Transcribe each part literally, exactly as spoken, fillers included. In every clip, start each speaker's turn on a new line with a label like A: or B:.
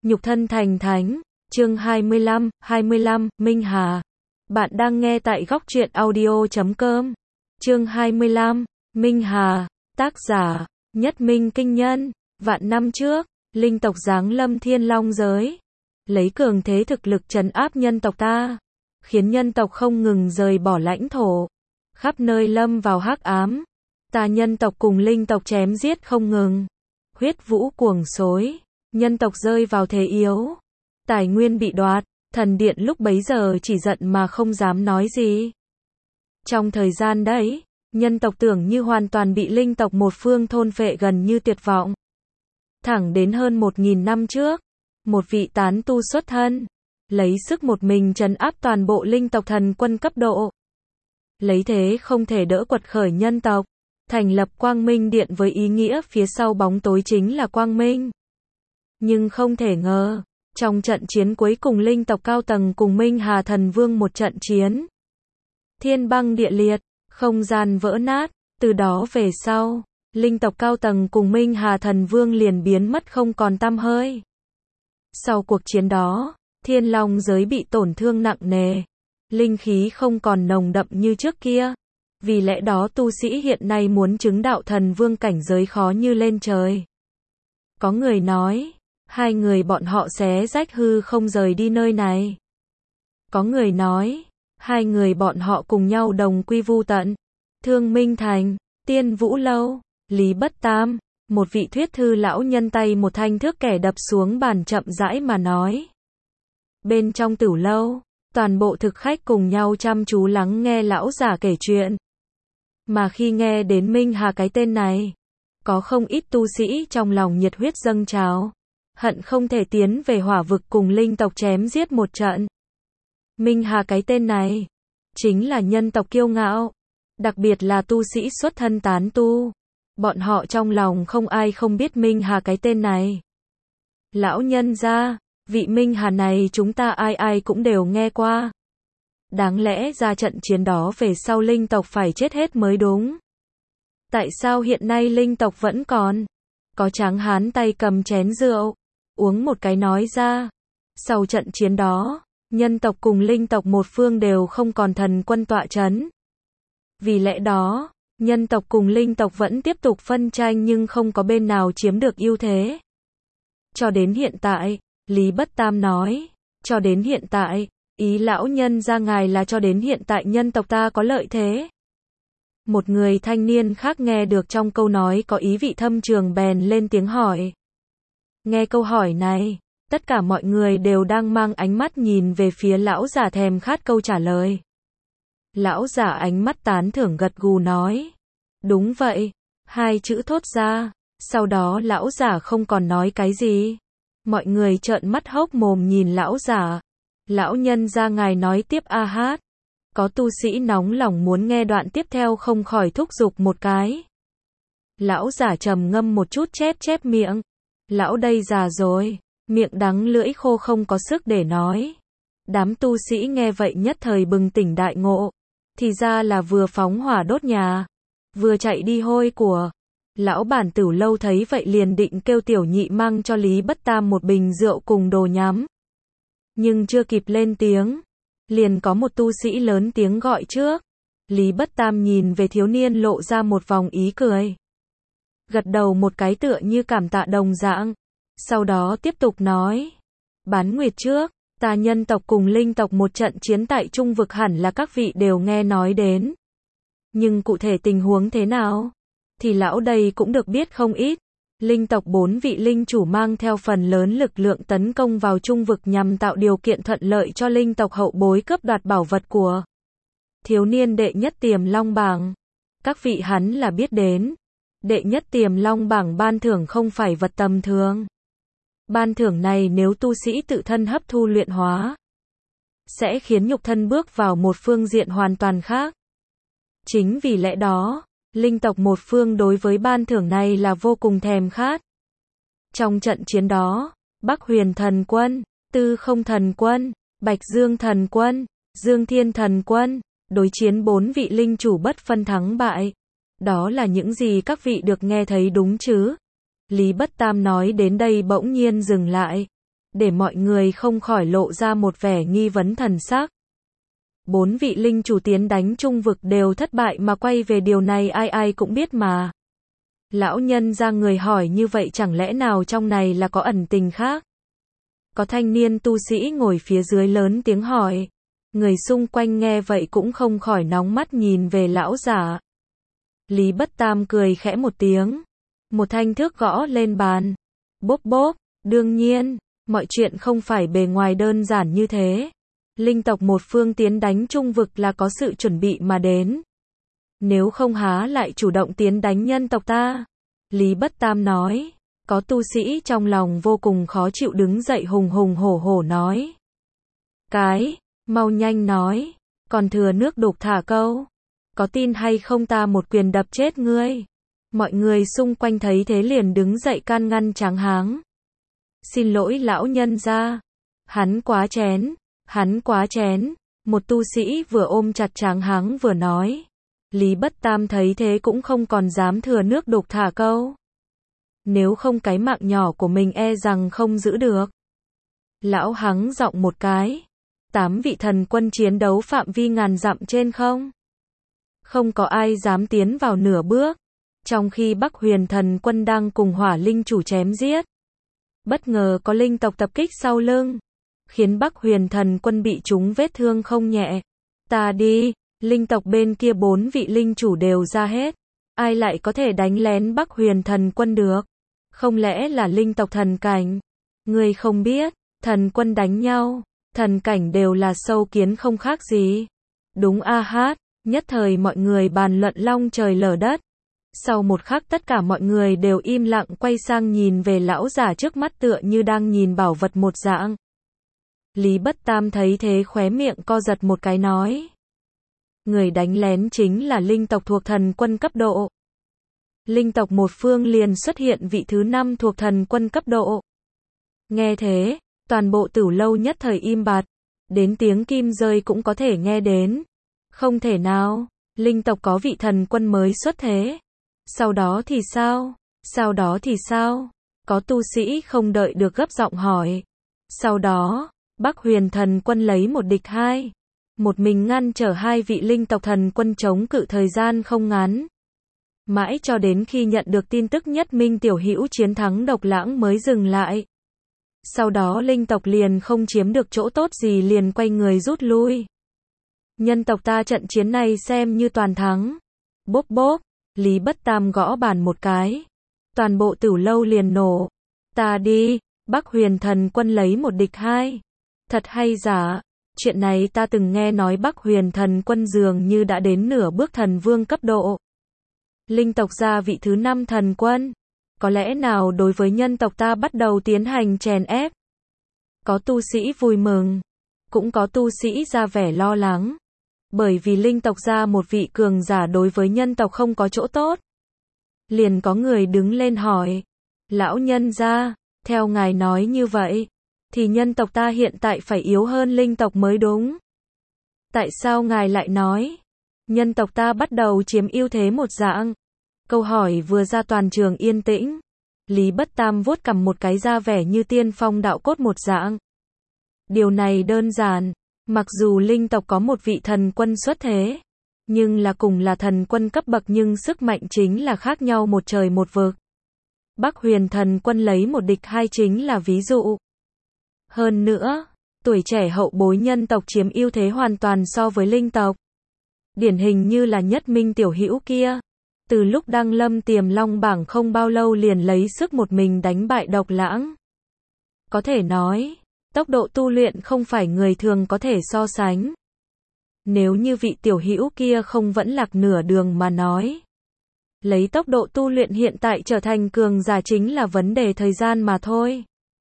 A: Nhục thân thành thánh, chương hai mươi lăm, hai mươi lăm, Minh Hà. Bạn đang nghe tại góc truyện audio chấm com. Chương hai mươi lăm, Minh Hà, tác giả, Nhất Minh Kinh Nhân. Vạn năm trước, linh tộc giáng lâm Thiên Long giới, lấy cường thế thực lực trấn áp nhân tộc ta, khiến nhân tộc không ngừng rời bỏ lãnh thổ, khắp nơi lâm vào hắc ám. Ta nhân tộc cùng linh tộc chém giết không ngừng, huyết vũ cuồng xối, nhân tộc rơi vào thế yếu, tài nguyên bị đoạt, thần điện lúc bấy giờ chỉ giận mà không dám nói gì. Trong thời gian đấy, nhân tộc tưởng như hoàn toàn bị linh tộc một phương thôn phệ, gần như tuyệt vọng. Thẳng đến hơn một nghìn năm trước, một vị tán tu xuất thân, lấy sức một mình trấn áp toàn bộ linh tộc thần quân cấp độ. Lấy thế không thể đỡ quật khởi nhân tộc, thành lập Quang Minh Điện với ý nghĩa phía sau bóng tối chính là Quang Minh. Nhưng không thể ngờ, trong trận chiến cuối cùng linh tộc cao tầng cùng Minh Hà Thần Vương một trận chiến, thiên băng địa liệt, không gian vỡ nát, từ đó về sau, linh tộc cao tầng cùng Minh Hà Thần Vương liền biến mất không còn tăm hơi. Sau cuộc chiến đó, Thiên Long giới bị tổn thương nặng nề, linh khí không còn nồng đậm như trước kia. Vì lẽ đó tu sĩ hiện nay muốn chứng đạo thần vương cảnh giới khó như lên trời. Có người nói, hai người bọn họ xé rách hư không rời đi nơi này. Có người nói, hai người bọn họ cùng nhau đồng quy vu tận. Thương Minh Thành, Tiên Vũ Lâu, Lý Bất Tam, một vị thuyết thư lão nhân tay một thanh thước kẻ đập xuống bàn chậm rãi mà nói. Bên trong Tửu Lâu, toàn bộ thực khách cùng nhau chăm chú lắng nghe lão giả kể chuyện. Mà khi nghe đến Minh Hà cái tên này, có không ít tu sĩ trong lòng nhiệt huyết dâng trào, hận không thể tiến về hỏa vực cùng linh tộc chém giết một trận. Minh Hà cái tên này, chính là nhân tộc kiêu ngạo, đặc biệt là tu sĩ xuất thân tán tu. Bọn họ trong lòng không ai không biết Minh Hà cái tên này. Lão nhân gia, vị Minh Hà này chúng ta ai ai cũng đều nghe qua. Đáng lẽ ra trận chiến đó về sau linh tộc phải chết hết mới đúng. Tại sao hiện nay linh tộc vẫn còn? Có tráng hán tay cầm chén rượu, uống một cái nói ra. Sau trận chiến đó, nhân tộc cùng linh tộc một phương đều không còn thần quân tọa chấn. Vì lẽ đó, nhân tộc cùng linh tộc vẫn tiếp tục phân tranh nhưng không có bên nào chiếm được ưu thế. Cho đến hiện tại, Lý Bất Tam nói, cho đến hiện tại, ý lão nhân ra ngài là cho đến hiện tại nhân tộc ta có lợi thế. Một người thanh niên khác nghe được trong câu nói có ý vị thâm trường bèn lên tiếng hỏi. Nghe câu hỏi này, tất cả mọi người đều đang mang ánh mắt nhìn về phía lão giả thèm khát câu trả lời. Lão giả ánh mắt tán thưởng gật gù nói. Đúng vậy, hai chữ thốt ra, sau đó lão giả không còn nói cái gì. Mọi người trợn mắt hốc mồm nhìn lão giả. Lão nhân ra ngài nói tiếp a hát. Có tu sĩ nóng lòng muốn nghe đoạn tiếp theo không khỏi thúc giục một cái. Lão giả trầm ngâm một chút chép chép miệng. Lão đây già rồi, miệng đắng lưỡi khô không có sức để nói. Đám tu sĩ nghe vậy nhất thời bừng tỉnh đại ngộ. Thì ra là vừa phóng hỏa đốt nhà, vừa chạy đi hôi của. Lão bản Tửu Lâu thấy vậy liền định kêu tiểu nhị mang cho Lý Bất Tam một bình rượu cùng đồ nhắm. Nhưng chưa kịp lên tiếng, liền có một tu sĩ lớn tiếng gọi trước. Lý Bất Tam nhìn về thiếu niên lộ ra một vòng ý cười. Gật đầu một cái tựa như cảm tạ đồng dạng. Sau đó tiếp tục nói. Bán nguyệt trước, ta nhân tộc cùng linh tộc một trận chiến tại Trung vực hẳn là các vị đều nghe nói đến. Nhưng cụ thể tình huống thế nào? Thì lão đây cũng được biết không ít. Linh tộc bốn vị linh chủ mang theo phần lớn lực lượng tấn công vào Trung vực nhằm tạo điều kiện thuận lợi cho linh tộc hậu bối cướp đoạt bảo vật của thiếu niên đệ nhất Tiềm Long bảng. Các vị hắn là biết đến. Đệ nhất Tiềm Long bảng ban thưởng không phải vật tầm thường. Ban thưởng này nếu tu sĩ tự thân hấp thu luyện hóa, sẽ khiến nhục thân bước vào một phương diện hoàn toàn khác. Chính vì lẽ đó, linh tộc một phương đối với ban thưởng này là vô cùng thèm khát. Trong trận chiến đó, Bắc Huyền Thần Quân, Tư Không Thần Quân, Bạch Dương Thần Quân, Dương Thiên Thần Quân, đối chiến bốn vị linh chủ bất phân thắng bại. Đó là những gì các vị được nghe thấy đúng chứ? Lý Bất Tam nói đến đây bỗng nhiên dừng lại. để mọi người không khỏi lộ ra một vẻ nghi vấn thần sắc. Bốn vị linh chủ tiến đánh trung vực đều thất bại mà quay về, điều này ai ai cũng biết mà. Lão nhân ra người hỏi như vậy chẳng lẽ nào trong này là có ẩn tình khác? Có thanh niên tu sĩ ngồi phía dưới lớn tiếng hỏi. Người xung quanh nghe vậy cũng không khỏi nóng mắt nhìn về lão giả. Lý Bất Tam cười khẽ một tiếng. Một thanh thước gõ lên bàn. Bốp bốp, đương nhiên, mọi chuyện không phải bề ngoài đơn giản như thế. Linh tộc một phương tiến đánh trung vực là có sự chuẩn bị mà đến. Nếu không há lại chủ động tiến đánh nhân tộc ta? Lý Bất Tam nói. Có tu sĩ trong lòng vô cùng khó chịu đứng dậy hùng hùng hổ hổ nói. Cái, mau nhanh nói, còn thừa nước đục thả câu. Có tin hay không ta một quyền đập chết ngươi? Mọi người xung quanh thấy thế liền đứng dậy can ngăn Tráng Háng. Xin lỗi lão nhân gia. Hắn quá chén, hắn quá chén. Một tu sĩ vừa ôm chặt Tráng Háng vừa nói. Lý Bất Tam thấy thế cũng không còn dám thừa nước đục thả câu. Nếu không cái mạng nhỏ của mình e rằng không giữ được. Lão Hắng giọng một cái. Tám vị thần quân chiến đấu phạm vi ngàn dặm trên không? Không có ai dám tiến vào nửa bước. Trong khi Bắc Huyền thần quân đang cùng Hỏa linh chủ chém giết. Bất ngờ có linh tộc tập kích sau lưng. Khiến Bắc Huyền thần quân bị trúng vết thương không nhẹ. Ta đi, linh tộc bên kia bốn vị linh chủ đều ra hết. Ai lại có thể đánh lén Bắc Huyền thần quân được? Không lẽ là linh tộc thần cảnh? Ngươi không biết, thần quân đánh nhau, thần cảnh đều là sâu kiến không khác gì. Đúng a hát, nhất thời mọi người bàn luận long trời lở đất. Sau một khắc tất cả mọi người đều im lặng quay sang nhìn về lão giả trước mắt tựa như đang nhìn bảo vật một dạng. Lý Bất Tam thấy thế khóe miệng co giật một cái nói. Người đánh lén chính là linh tộc thuộc thần quân cấp độ. Linh tộc một phương liền xuất hiện vị thứ năm thuộc thần quân cấp độ. Nghe thế, toàn bộ Tửu Lâu nhất thời im bặt, đến tiếng kim rơi cũng có thể nghe đến. Không thể nào, linh tộc có vị thần quân mới xuất thế. Sau đó thì sao? Sau đó thì sao? Có tu sĩ không đợi được gấp giọng hỏi. Sau đó, Bắc Huyền thần quân lấy một địch hai. Một mình ngăn trở hai vị linh tộc thần quân chống cự thời gian không ngắn. Mãi cho đến khi nhận được tin tức Nhất Minh tiểu hữu chiến thắng Độc Lãng mới dừng lại. Sau đó linh tộc liền không chiếm được chỗ tốt gì liền quay người rút lui. Nhân tộc ta trận chiến này xem như toàn thắng. Bốp bốp, Lý Bất Tam gõ bàn một cái. Toàn bộ Tửu Lâu liền nổ. Ta đi, Bắc Huyền thần quân lấy một địch hai. Thật hay giả? Chuyện này ta từng nghe nói Bắc Huyền thần quân dường như đã đến nửa bước thần vương cấp độ. Linh tộc ra vị thứ năm thần quân. Có lẽ nào đối với nhân tộc ta bắt đầu tiến hành chèn ép? Có tu sĩ vui mừng. Cũng có tu sĩ ra vẻ lo lắng. Bởi vì linh tộc ra một vị cường giả đối với nhân tộc không có chỗ tốt. Liền có người đứng lên hỏi. Lão nhân gia, theo ngài nói như vậy, thì nhân tộc ta hiện tại phải yếu hơn linh tộc mới đúng. Tại sao ngài lại nói? Nhân tộc ta bắt đầu chiếm ưu thế một dạng. Câu hỏi vừa ra toàn trường yên tĩnh. Lý Bất Tam vuốt cằm một cái ra vẻ như tiên phong đạo cốt một dạng. Điều này đơn giản. Mặc dù linh tộc có một vị thần quân xuất thế. Nhưng là cùng là thần quân cấp bậc nhưng sức mạnh chính là khác nhau một trời một vực. Bắc Huyền thần quân lấy một địch hai chính là ví dụ. Hơn nữa, tuổi trẻ hậu bối nhân tộc chiếm ưu thế hoàn toàn so với linh tộc. Điển hình như là Nhất Minh tiểu hữu kia. Từ lúc đăng lâm Tiềm Long bảng không bao lâu liền lấy sức một mình đánh bại Độc Lãng. Có thể nói, tốc độ tu luyện không phải người thường có thể so sánh. Nếu như vị tiểu hữu kia không vẫn lạc nửa đường mà nói. Lấy tốc độ tu luyện hiện tại trở thành cường giả chính là vấn đề thời gian mà thôi.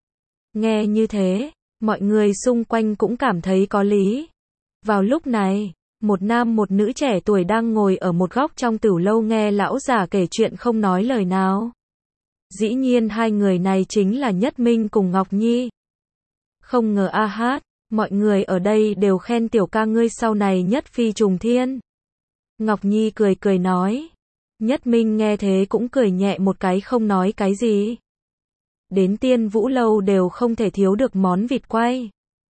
A: Nghe như thế, mọi người xung quanh cũng cảm thấy có lý. Vào lúc này, một nam một nữ trẻ tuổi đang ngồi ở một góc trong Tửu Lâu nghe lão giả kể chuyện không nói lời nào. Dĩ nhiên hai người này chính là Nhất Minh cùng Ngọc Nhi. Không ngờ a hát, mọi người ở đây đều khen tiểu ca ngươi sau này nhất phi trùng thiên. Ngọc Nhi cười cười nói. Nhất Minh nghe thế cũng cười nhẹ một cái không nói cái gì. đến Tiên Vũ Lâu đều không thể thiếu được món vịt quay.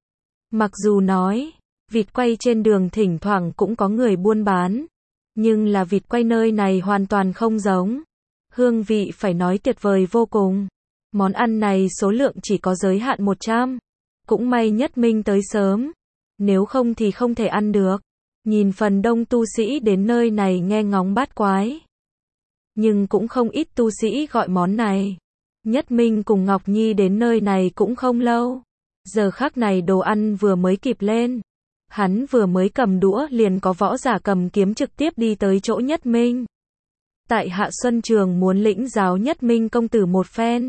A: Mặc dù nói, vịt quay trên đường thỉnh thoảng cũng có người buôn bán, nhưng là vịt quay nơi này hoàn toàn không giống. Hương vị phải nói tuyệt vời vô cùng. Món ăn này số lượng chỉ có giới hạn một trăm. Cũng may Nhất Minh tới sớm, nếu không thì không thể ăn được. Nhìn phần đông tu sĩ đến nơi này nghe ngóng bát quái, nhưng cũng không ít tu sĩ gọi món này. Nhất Minh cùng Ngọc Nhi đến nơi này cũng không lâu. Giờ khắc này đồ ăn vừa mới kịp lên. Hắn vừa mới cầm đũa liền có võ giả cầm kiếm trực tiếp đi tới chỗ Nhất Minh. Tại Hạ Xuân Trường muốn lĩnh giáo Nhất Minh công tử một phen.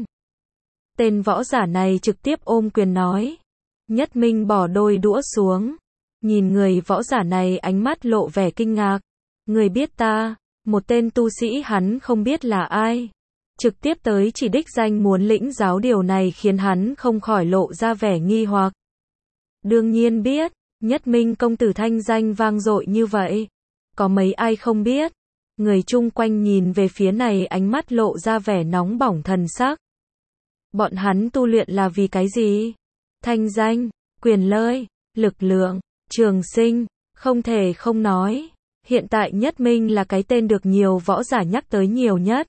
A: Tên võ giả này trực tiếp ôm quyền nói. Nhất Minh bỏ đôi đũa xuống. Nhìn người võ giả này ánh mắt lộ vẻ kinh ngạc. Người biết ta, một tên tu sĩ hắn không biết là ai. Trực tiếp tới chỉ đích danh muốn lĩnh giáo, điều này khiến hắn không khỏi lộ ra vẻ nghi hoặc. Đương nhiên biết, Nhất Minh công tử thanh danh vang dội như vậy. Có mấy ai không biết. Người chung quanh nhìn về phía này ánh mắt lộ ra vẻ nóng bỏng thần sắc. Bọn hắn tu luyện là vì cái gì? Thanh danh, quyền lợi, lực lượng, trường sinh, không thể không nói. Hiện tại Nhất Minh là cái tên được nhiều võ giả nhắc tới nhiều nhất.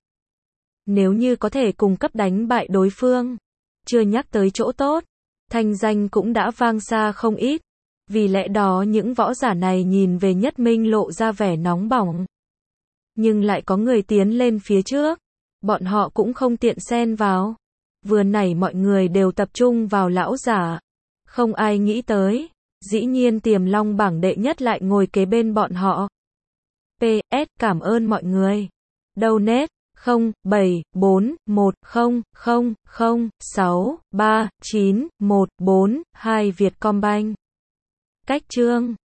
A: Nếu như có thể cùng cấp đánh bại đối phương, chưa nhắc tới chỗ tốt, thanh danh cũng đã vang xa không ít. Vì lẽ đó những võ giả này nhìn về Nhất Minh lộ ra vẻ nóng bỏng. Nhưng lại có người tiến lên phía trước. Bọn họ cũng không tiện xen vào. Vừa nãy mọi người đều tập trung vào lão giả. Không ai nghĩ tới. Dĩ nhiên Tiềm Long bảng đệ nhất lại ngồi kế bên bọn họ. pê ét Cảm ơn mọi người. Donate không bảy bốn một không không không sáu ba chín một bốn hai Vietcombank. Cách chương